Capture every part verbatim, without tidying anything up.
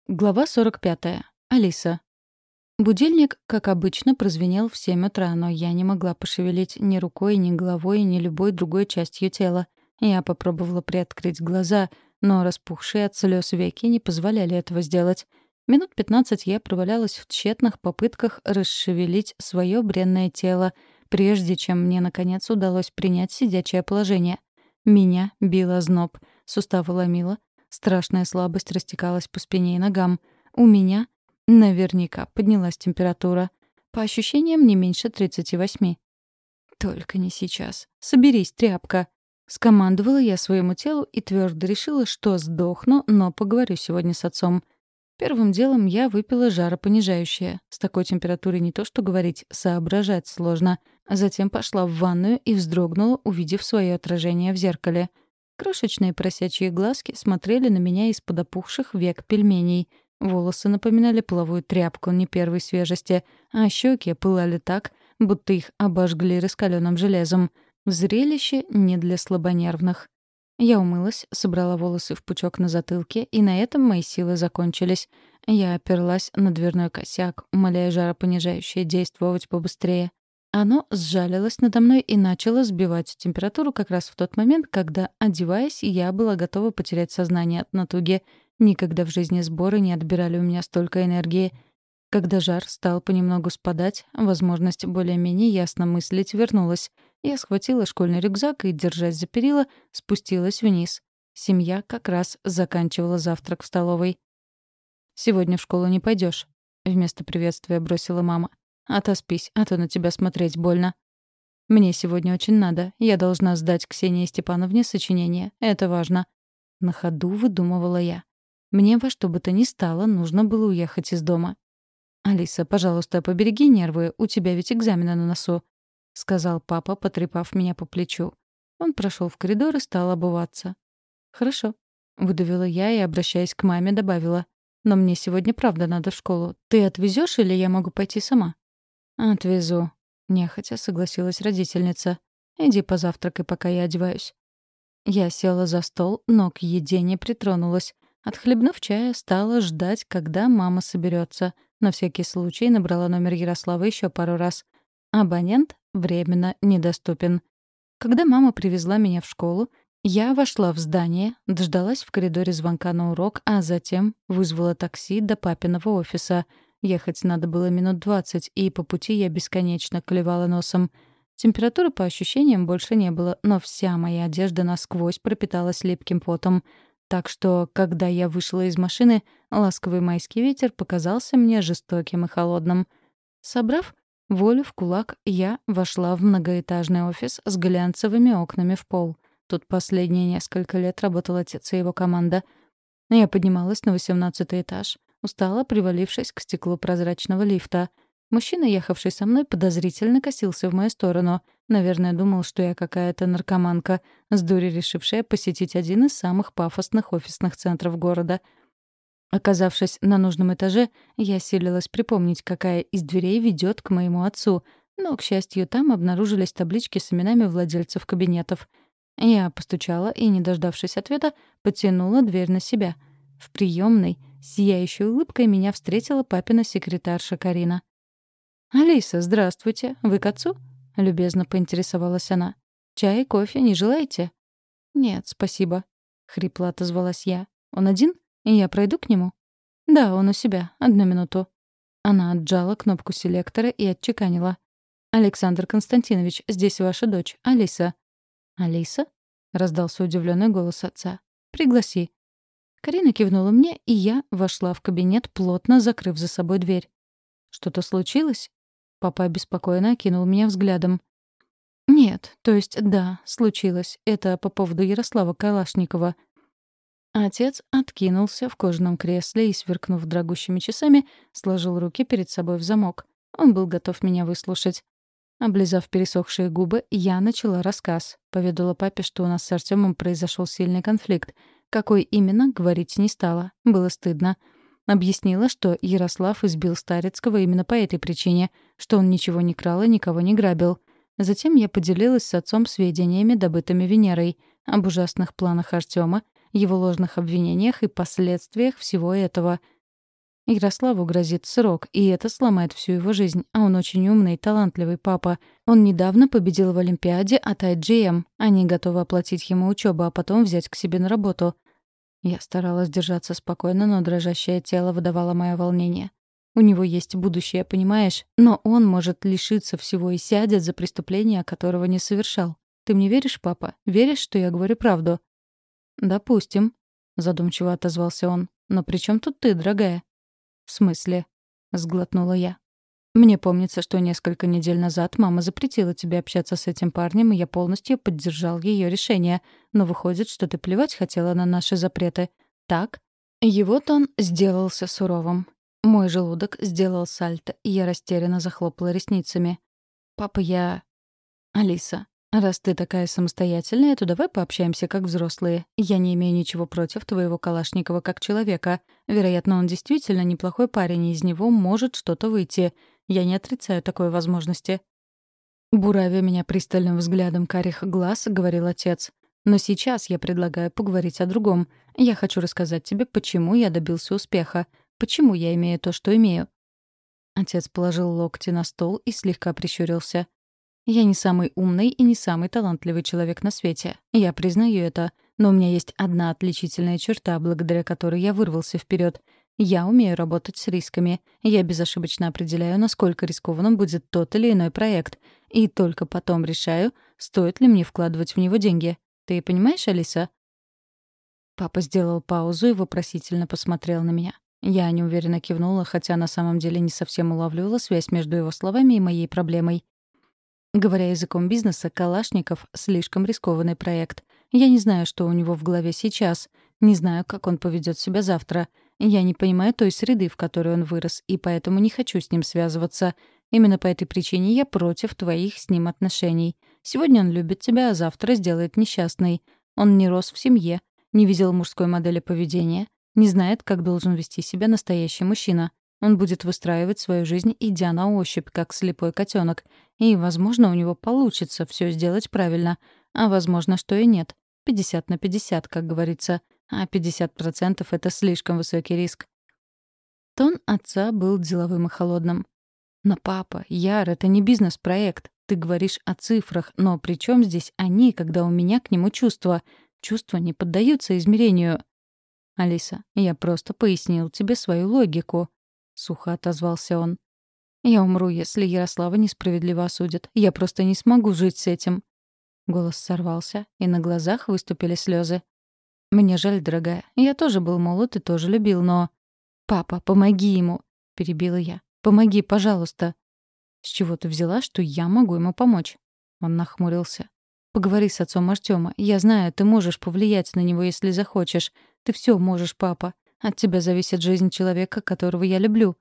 Глава сорок пятая. Алиса. Будильник, как обычно, прозвенел в семь утра, но я не могла пошевелить ни рукой, ни головой, ни любой другой частью тела. Я попробовала приоткрыть глаза, но распухшие от слез веки не позволяли этого сделать. Минут пятнадцать я провалялась в тщетных попытках расшевелить свое бренное тело, прежде чем мне, наконец, удалось принять сидячее положение. Меня бил озноб, суставы ломило, страшная слабость растекалась по спине и ногам. У меня наверняка поднялась температура. По ощущениям, не меньше тридцати восьми. «Только не сейчас. Соберись, тряпка!» Скомандовала я своему телу и твердо решила, что сдохну, но поговорю сегодня с отцом. Первым делом я выпила жаропонижающее. С такой температурой не то что говорить, соображать сложно. Затем пошла в ванную и вздрогнула, увидев свое отражение в зеркале. Крошечные поросячьи глазки смотрели на меня из-под опухших век пельменей. Волосы напоминали половую тряпку не первой свежести, а щеки пылали так, будто их обожгли раскаленным железом. Зрелище не для слабонервных. Я умылась, собрала волосы в пучок на затылке, и на этом мои силы закончились. Я оперлась на дверной косяк, умоляя жаропонижающее действовать побыстрее. Оно сжалилось надо мной и начало сбивать температуру как раз в тот момент, когда, одеваясь, я была готова потерять сознание от натуги. Никогда в жизни сборы не отбирали у меня столько энергии. Когда жар стал понемногу спадать, возможность более-менее ясно мыслить вернулась. Я схватила школьный рюкзак и, держась за перила, спустилась вниз. Семья как раз заканчивала завтрак в столовой. «Сегодня в школу не пойдешь, вместо приветствия бросила мама. «Отоспись, а то на тебя смотреть больно». «Мне сегодня очень надо. Я должна сдать Ксении Степановне сочинение. Это важно». На ходу выдумывала я. Мне во что бы то ни стало нужно было уехать из дома. «Алиса, пожалуйста, побереги нервы, у тебя ведь экзамены на носу», — сказал папа, потрепав меня по плечу. Он прошел в коридор и стал обуваться. «Хорошо», — выдавила я и, обращаясь к маме, добавила. «Но мне сегодня правда надо в школу. Ты отвезешь или я могу пойти сама?» «Отвезу», — нехотя согласилась родительница. «Иди позавтракай, пока я одеваюсь». Я села за стол, но к еде не притронулась. Отхлебнув чая, стала ждать, когда мама соберется. На всякий случай набрала номер Ярослава еще пару раз. Абонент временно недоступен. Когда мама привезла меня в школу, я вошла в здание, дождалась в коридоре звонка на урок, а затем вызвала такси до папиного офиса. Ехать надо было минут двадцать, и по пути я бесконечно клевала носом. Температуры, по ощущениям, больше не было, но вся моя одежда насквозь пропиталась липким потом. Так что, когда я вышла из машины, ласковый майский ветер показался мне жестоким и холодным. Собрав волю в кулак, я вошла в многоэтажный офис с глянцевыми окнами в пол. Тут последние несколько лет работал отец и его команда. Я поднималась на восемнадцатый этаж, устало привалившись к стеклу прозрачного лифта. Мужчина, ехавший со мной, подозрительно косился в мою сторону. Наверное, думал, что я какая-то наркоманка, с дури решившая посетить один из самых пафосных офисных центров города. Оказавшись на нужном этаже, я силилась припомнить, какая из дверей ведет к моему отцу, но, к счастью, там обнаружились таблички с именами владельцев кабинетов. Я постучала и, не дождавшись ответа, потянула дверь на себя. В приемной, сияющей улыбкой, меня встретила папина секретарша Карина. «Алиса, здравствуйте. Вы к отцу?» — любезно поинтересовалась она. «Чай и кофе не желаете?» «Нет, спасибо», — хрипло отозвалась я. «Он один? И я пройду к нему?» «Да, он у себя. Одну минуту». Она отжала кнопку селектора и отчеканила. «Александр Константинович, здесь ваша дочь, Алиса». «Алиса?» — раздался удивленный голос отца. «Пригласи». Карина кивнула мне, и я вошла в кабинет, плотно закрыв за собой дверь. «Что-то случилось?» Папа обеспокоенно окинул меня взглядом. «Нет, то есть да, случилось. Это по поводу Ярослава Калашникова». Отец откинулся в кожаном кресле и, сверкнув дорогущими часами, сложил руки перед собой в замок. Он был готов меня выслушать. Облизав пересохшие губы, я начала рассказ. Поведала папе, что у нас с Артёмом произошел сильный конфликт. Какой именно, говорить не стала. Было стыдно. Объяснила, что Ярослав избил Старицкого именно по этой причине, что он ничего не крал и никого не грабил. Затем я поделилась с отцом сведениями, добытыми Венерой, об ужасных планах Артёма, его ложных обвинениях и последствиях всего этого. Ярославу грозит срок, и это сломает всю его жизнь. А он очень умный и талантливый папа. Он недавно победил в Олимпиаде от ай джи эм. Они готовы оплатить ему учебу, а потом взять к себе на работу. Я старалась держаться спокойно, но дрожащее тело выдавало мое волнение. У него есть будущее, понимаешь? Но он может лишиться всего и сядет за преступление, которого не совершал. Ты мне веришь, папа? Веришь, что я говорю правду? «Допустим», — задумчиво отозвался он. «Но при чем тут ты, дорогая?» «В смысле?» — сглотнула я. «Мне помнится, что несколько недель назад мама запретила тебе общаться с этим парнем, и я полностью поддержал ее решение. Но выходит, что ты плевать хотела на наши запреты. Так?» Его тон сделался суровым. Мой желудок сделал сальто, и я растерянно захлопала ресницами. «Папа, я...» «Алиса, раз ты такая самостоятельная, то давай пообщаемся как взрослые. Я не имею ничего против твоего Калашникова как человека. Вероятно, он действительно неплохой парень, и из него может что-то выйти. Я не отрицаю такой возможности». Буравя меня пристальным взглядом карих глаз, говорил отец. «Но сейчас я предлагаю поговорить о другом. Я хочу рассказать тебе, почему я добился успеха. Почему я имею то, что имею». Отец положил локти на стол и слегка прищурился. «Я не самый умный и не самый талантливый человек на свете. Я признаю это. Но у меня есть одна отличительная черта, благодаря которой я вырвался вперед. Я умею работать с рисками. Я безошибочно определяю, насколько рискованным будет тот или иной проект. И только потом решаю, стоит ли мне вкладывать в него деньги. Ты понимаешь, Алиса?» Папа сделал паузу и вопросительно посмотрел на меня. Я неуверенно кивнула, хотя на самом деле не совсем улавливала связь между его словами и моей проблемой. Говоря языком бизнеса, Калашников — слишком рискованный проект. Я не знаю, что у него в голове сейчас. Не знаю, как он поведет себя завтра. Я не понимаю той среды, в которой он вырос, и поэтому не хочу с ним связываться. Именно по этой причине я против твоих с ним отношений. Сегодня он любит тебя, а завтра сделает несчастной. Он не рос в семье, не видел мужской модели поведения, не знает, как должен вести себя настоящий мужчина. Он будет выстраивать свою жизнь, идя на ощупь, как слепой котенок. И, возможно, у него получится все сделать правильно. А возможно, что и нет. пятьдесят на пятьдесят, как говорится. А пятьдесят процентов — это слишком высокий риск. Тон отца был деловым и холодным. «Но, папа, Яр, это не бизнес-проект. Ты говоришь о цифрах, но при чем здесь они, когда у меня к нему чувства? Чувства не поддаются измерению». «Алиса, я просто пояснил тебе свою логику», — сухо отозвался он. «Я умру, если Ярослава несправедливо осудят. Я просто не смогу жить с этим». Голос сорвался, и на глазах выступили слезы. «Мне жаль, дорогая. Я тоже был молод и тоже любил, но...» «Папа, помоги ему!» — перебила я. «Помоги, пожалуйста!» «С чего ты взяла, что я могу ему помочь?» Он нахмурился. «Поговори с отцом Артёма. Я знаю, ты можешь повлиять на него, если захочешь. Ты всё можешь, папа. От тебя зависит жизнь человека, которого я люблю».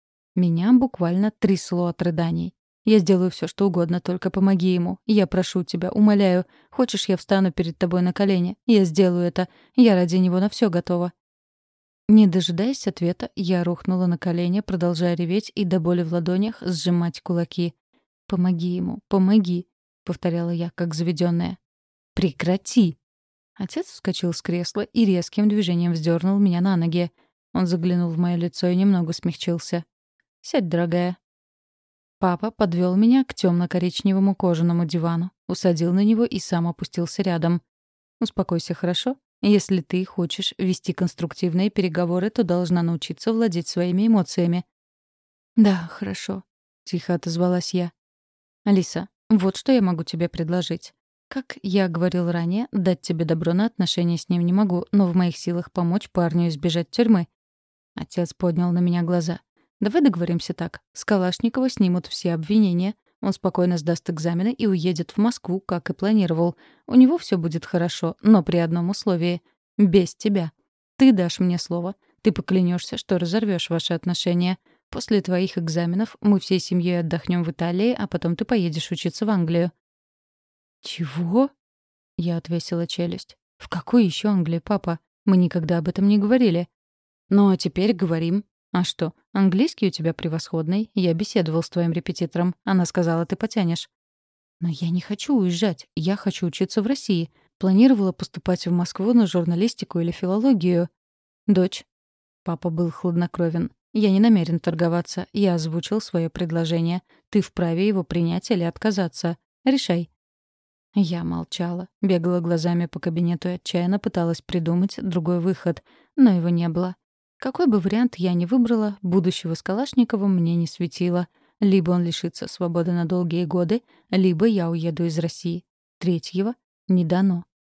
Меня буквально трясло от рыданий. «Я сделаю всё, что угодно, только помоги ему. Я прошу тебя, умоляю. Хочешь, я встану перед тобой на колени? Я сделаю это. Я ради него на всё готова». Не дожидаясь ответа, я рухнула на колени, продолжая реветь и до боли в ладонях сжимать кулаки. «Помоги ему, помоги», — повторяла я, как заведённая. «Прекрати!» Отец вскочил с кресла и резким движением вздернул меня на ноги. Он заглянул в моё лицо и немного смягчился. «Сядь, дорогая». Папа подвёл меня к тёмно-коричневому кожаному дивану, усадил на него и сам опустился рядом. «Успокойся, хорошо? Если ты хочешь вести конструктивные переговоры, то должна научиться владеть своими эмоциями». «Да, хорошо», — тихо отозвалась я. «Алиса, вот что я могу тебе предложить. Как я говорил ранее, дать тебе добро на отношения с ним не могу, но в моих силах помочь парню избежать тюрьмы». Отец поднял на меня глаза. «Давай договоримся так. С Калашникова снимут все обвинения. Он спокойно сдаст экзамены и уедет в Москву, как и планировал. У него все будет хорошо, но при одном условии — без тебя. Ты дашь мне слово. Ты поклянешься, что разорвешь ваши отношения. После твоих экзаменов мы всей семьей отдохнем в Италии, а потом ты поедешь учиться в Англию». «Чего?» — я отвесила челюсть. «В какой еще Англии, папа? Мы никогда об этом не говорили». «Ну, а теперь говорим. А что, английский у тебя превосходный. Я беседовал с твоим репетитором. Она сказала, ты потянешь». «Но я не хочу уезжать. Я хочу учиться в России. Планировала поступать в Москву на журналистику или филологию». «Дочь». Папа был хладнокровен. Я не намерен торговаться. Я озвучил свое предложение. Ты вправе его принять или отказаться. Решай». Я молчала, бегала глазами по кабинету и отчаянно пыталась придумать другой выход, но его не было. Какой бы вариант я ни выбрала, будущего с Калашниковым мне не светило. Либо он лишится свободы на долгие годы, либо я уеду из России. Третьего не дано.